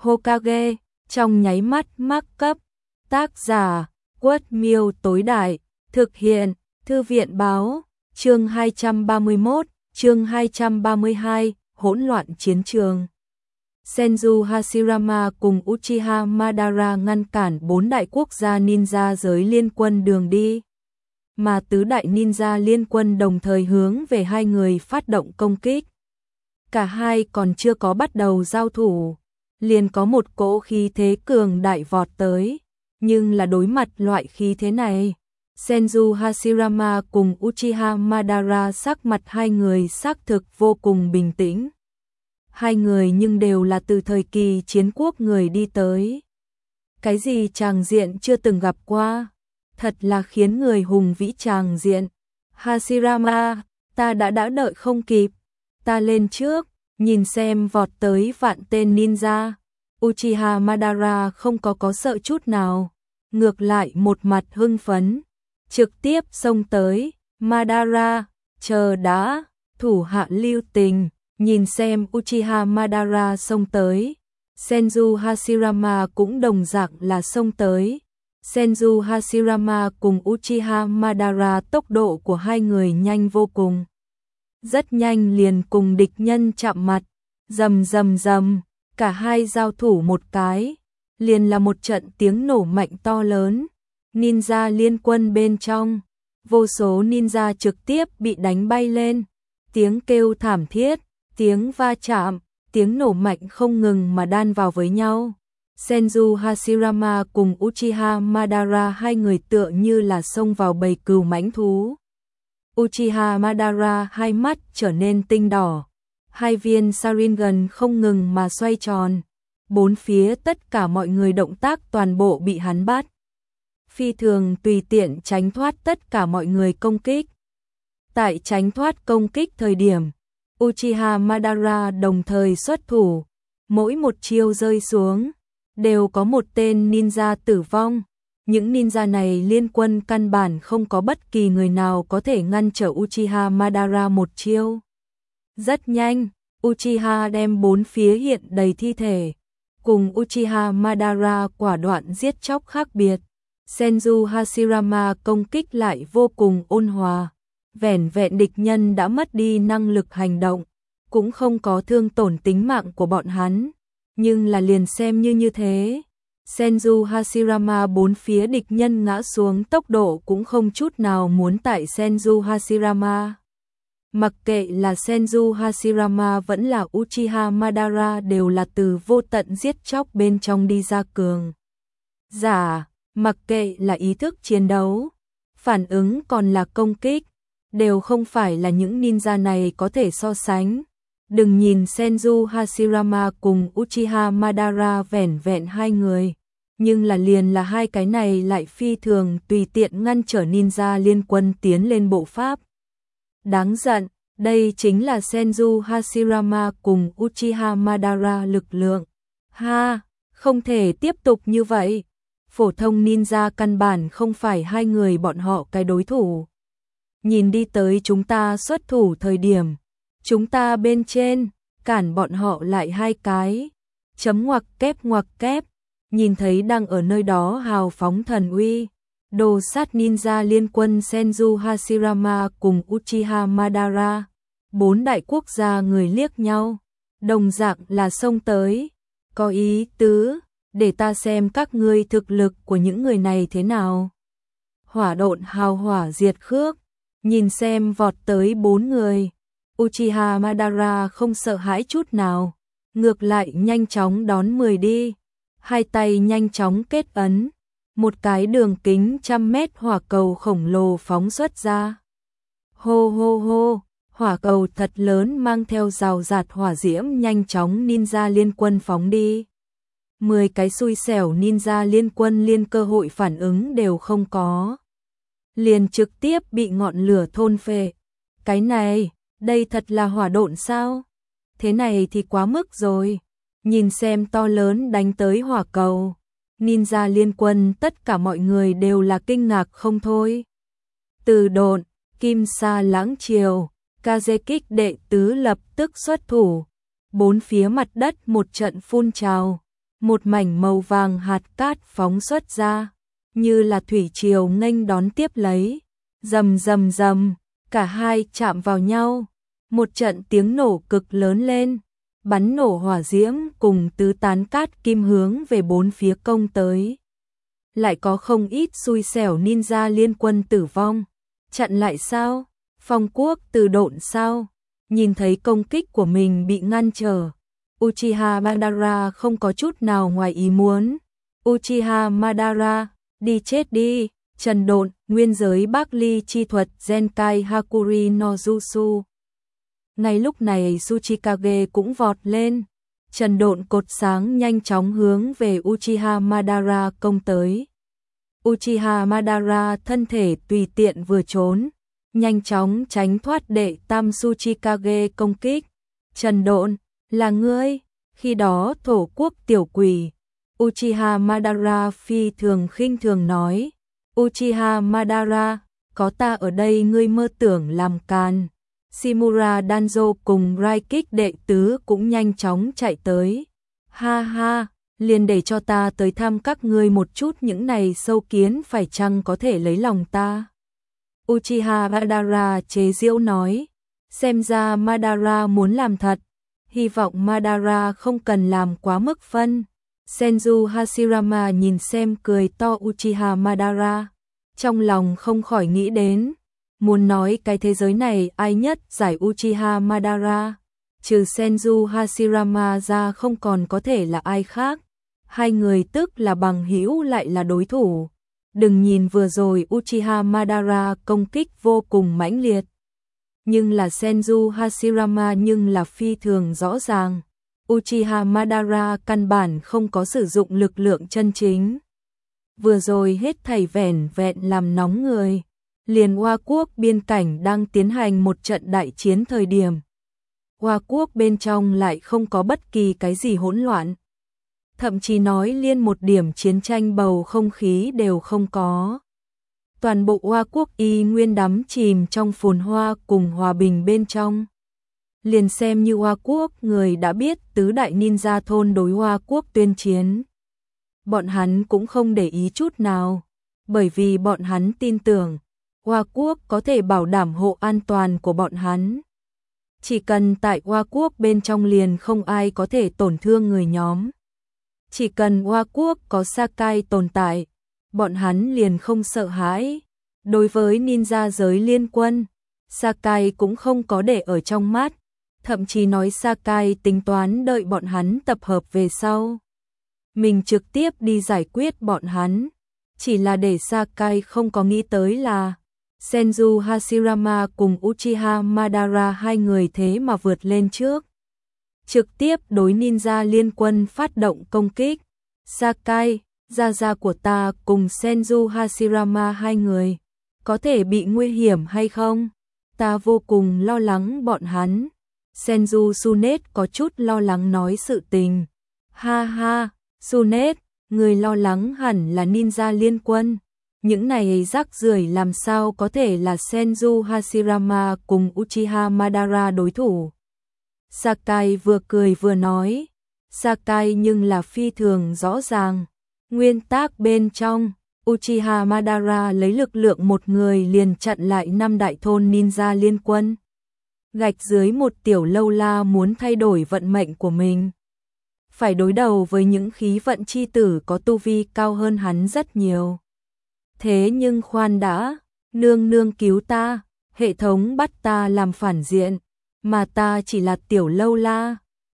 Hokage, trong nháy mắt mắc cấp. Tác giả, Quất Miêu tối đại, thực hiện, Thư viện báo, chương 231, chương 232, hỗn loạn chiến trường. Senju Hashirama cùng Uchiha Madara ngăn cản 4 đại quốc gia ninja giới liên quân đường đi, mà tứ đại ninja liên quân đồng thời hướng về hai người phát động công kích. Cả hai còn chưa có bắt đầu giao thủ, liền có một cỗ khí thế cường đại vọt tới, nhưng là đối mặt loại khí thế này, Senju Hashirama cùng Uchiha Madara sắc mặt hai người xác thực vô cùng bình tĩnh. Hai người nhưng đều là từ thời kỳ chiến quốc người đi tới. Cái gì tràng diện chưa từng gặp qua, thật là khiến người hùng vĩ tràng diện. Hashirama, ta đã đợi không kịp, ta lên trước, nhìn xem vọt tới vạn tên ninja. Uchiha Madara không có sợ chút nào, ngược lại một mặt hưng phấn, trực tiếp xông tới. Madara, chờ đã, thủ hạ lưu tình. Nhìn xem Uchiha Madara xông tới, Senju Hashirama cũng đồng dạng là xông tới. Senju Hashirama cùng Uchiha Madara tốc độ của hai người nhanh vô cùng. Rất nhanh liền cùng địch nhân chạm mặt, rầm rầm rầm, cả hai giao thủ một cái, liền là một trận tiếng nổ mạnh to lớn. Ninja liên quân bên trong, vô số ninja trực tiếp bị đánh bay lên, tiếng kêu thảm thiết, tiếng va chạm, tiếng nổ mạnh không ngừng mà đan vào với nhau. Senju Hashirama cùng Uchiha Madara hai người tựa như là xông vào bầy cừu mãnh thú. Uchiha Madara hai mắt trở nên tinh đỏ, hai viên Sharingan không ngừng mà xoay tròn, bốn phía tất cả mọi người động tác toàn bộ bị hắn bắt. Phi thường tùy tiện tránh thoát tất cả mọi người công kích. Tại tránh thoát công kích thời điểm, Uchiha Madara đồng thời xuất thủ, mỗi một chiêu rơi xuống, đều có một tên ninja tử vong. Những ninja này liên quân căn bản không có bất kỳ người nào có thể ngăn trở Uchiha Madara một chiêu. Rất nhanh, Uchiha đem bốn phía hiện đầy thi thể, cùng Uchiha Madara quả đoạn giết chóc khác biệt. Senju Hashirama công kích lại vô cùng ôn hòa. Vẻn vẹn địch nhân đã mất đi năng lực hành động, cũng không có thương tổn tính mạng của bọn hắn, nhưng là liền xem như thế, Senju Hashirama bốn phía địch nhân ngã xuống tốc độ cũng không chút nào muốn tại Senju Hashirama. Mặc kệ là Senju Hashirama vẫn là Uchiha Madara đều là từ vô tận giết chóc bên trong đi ra cường giả, mặc kệ là ý thức chiến đấu, phản ứng còn là công kích, đều không phải là những ninja này có thể so sánh. Đừng nhìn Senju Hashirama cùng Uchiha Madara vẻn vẹn hai người, nhưng là liền là hai cái này lại phi thường tùy tiện ngăn trở ninja liên quân tiến lên bộ pháp. Đáng giận, đây chính là Senju Hashirama cùng Uchiha Madara lực lượng. Ha, không thể tiếp tục như vậy. Phổ thông ninja căn bản không phải hai người bọn họ cái đối thủ. Nhìn đi tới chúng ta xuất thủ thời điểm, chúng ta bên trên, cản bọn họ lại hai cái. Chấm ngoặc kép, nhìn thấy đang ở nơi đó hào phóng thần uy. Đồ sát ninja liên quân Senju Hashirama cùng Uchiha Madara. Bốn đại quốc gia người liếc nhau, đồng dạng là xông tới. Có ý tứ, để ta xem các ngươi thực lực của những người này thế nào. Hỏa độn hào hỏa diệt khước. Nhìn xem vọt tới bốn người, Uchiha Madara không sợ hãi chút nào, ngược lại nhanh chóng đón 10 đi, hai tay nhanh chóng kết ấn, một cái đường kính 100 mét hỏa cầu khổng lồ phóng xuất ra. Hô hô hô, hỏa cầu thật lớn mang theo rào rạt hỏa diễm nhanh chóng ninja liên quân phóng đi. 10 cái xui xẻo ninja liên quân liên cơ hội phản ứng đều không có, liền trực tiếp bị ngọn lửa thôn phệ. Cái này, đây thật là hỏa độn sao? Thế này thì quá mức rồi. Nhìn xem to lớn đánh tới hỏa cầu, ninja liên quân tất cả mọi người đều là kinh ngạc không thôi. Từ độn, kim sa lãng triều, Kazekik đệ tứ lập tức xuất thủ. Bốn phía mặt đất một trận phun trào, một mảnh màu vàng hạt cát phóng xuất ra, như là thủy triều nghênh đón tiếp lấy. Rầm rầm rầm, cả hai chạm vào nhau, một trận tiếng nổ cực lớn lên, bắn nổ hỏa diễm cùng tứ tán cát kim hướng về bốn phía công tới. Lại có không ít xui xẻo ninja liên quân tử vong. Chặn lại sao? Phong quốc từ độn sao? Nhìn thấy công kích của mình bị ngăn trở, Uchiha Madara không có chút nào ngoài ý muốn. Uchiha Madara, đi chết đi. Trần độn, nguyên giới Bác Ly chi thuật Zenkai Hakuri no Jutsu. Ngay lúc này Tsuchikage cũng vọt lên. Trần độn cột sáng nhanh chóng hướng về Uchiha Madara công tới. Uchiha Madara thân thể tùy tiện vừa trốn, nhanh chóng tránh thoát đệ tam Tsuchikage công kích. Trần độn, là ngươi? Khi đó thổ quốc tiểu quỷ. Uchiha Madara phi thường khinh thường nói. Uchiha Madara, có ta ở đây ngươi mơ tưởng làm càn. Shimura Danzo cùng Raikik đệ tứ cũng nhanh chóng chạy tới. Ha ha, liền để cho ta tới thăm các ngươi một chút, những này sâu kiến phải chăng có thể lấy lòng ta. Uchiha Madara chế giễu nói. Xem ra Madara muốn làm thật. Hy vọng Madara không cần làm quá mức phân. Senju Hashirama nhìn xem cười to Uchiha Madara, trong lòng không khỏi nghĩ đến, muốn nói cái thế giới này ai nhất giải Uchiha Madara, trừ Senju Hashirama ra không còn có thể là ai khác. Hai người tức là bằng hữu lại là đối thủ. Đừng nhìn vừa rồi Uchiha Madara công kích vô cùng mãnh liệt, nhưng là Senju Hashirama nhưng là phi thường rõ ràng. Uchiha Madara căn bản không có sử dụng lực lượng chân chính. Vừa rồi hết thảy vẻn vẹn làm nóng người. Liền Hoa quốc biên cảnh đang tiến hành một trận đại chiến thời điểm. Hoa quốc bên trong lại không có bất kỳ cái gì hỗn loạn. Thậm chí nói liên một điểm chiến tranh bầu không khí đều không có. Toàn bộ Hoa quốc y nguyên đắm chìm trong phồn hoa cùng hòa bình bên trong. Liền xem như Hoa quốc người đã biết tứ đại ninja thôn đối Hoa quốc tuyên chiến. Bọn hắn cũng không để ý chút nào, bởi vì bọn hắn tin tưởng Hoa quốc có thể bảo đảm hộ an toàn của bọn hắn. Chỉ cần tại Hoa quốc bên trong liền không ai có thể tổn thương người nhóm. Chỉ cần Hoa quốc có Sakai tồn tại, bọn hắn liền không sợ hãi. Đối với ninja giới liên quân, Sakai cũng không có để ở trong mắt. Thậm chí nói Sakai tính toán đợi bọn hắn tập hợp về sau, mình trực tiếp đi giải quyết bọn hắn. Chỉ là để Sakai không có nghĩ tới là Senju Hashirama cùng Uchiha Madara hai người thế mà vượt lên trước, trực tiếp đối ninja liên quân phát động công kích. Sakai, gia của ta cùng Senju Hashirama hai người, có thể bị nguy hiểm hay không? Ta vô cùng lo lắng bọn hắn. Senju Sunet có chút lo lắng nói sự tình. Ha ha, Sunet, người lo lắng hẳn là ninja liên quân. Những này rác rưởi làm sao có thể là Senju Hashirama cùng Uchiha Madara đối thủ. Sakai vừa cười vừa nói. Sakai nhưng là phi thường rõ ràng. Nguyên tắc bên trong, Uchiha Madara lấy lực lượng một người liền chặn lại 5 đại thôn ninja liên quân. Gạch dưới một tiểu lâu la muốn thay đổi vận mệnh của mình. Phải đối đầu với những khí vận chi tử có tu vi cao hơn hắn rất nhiều. Thế nhưng khoan đã, nương nương cứu ta, hệ thống bắt ta làm phản diện, mà ta chỉ là tiểu lâu la.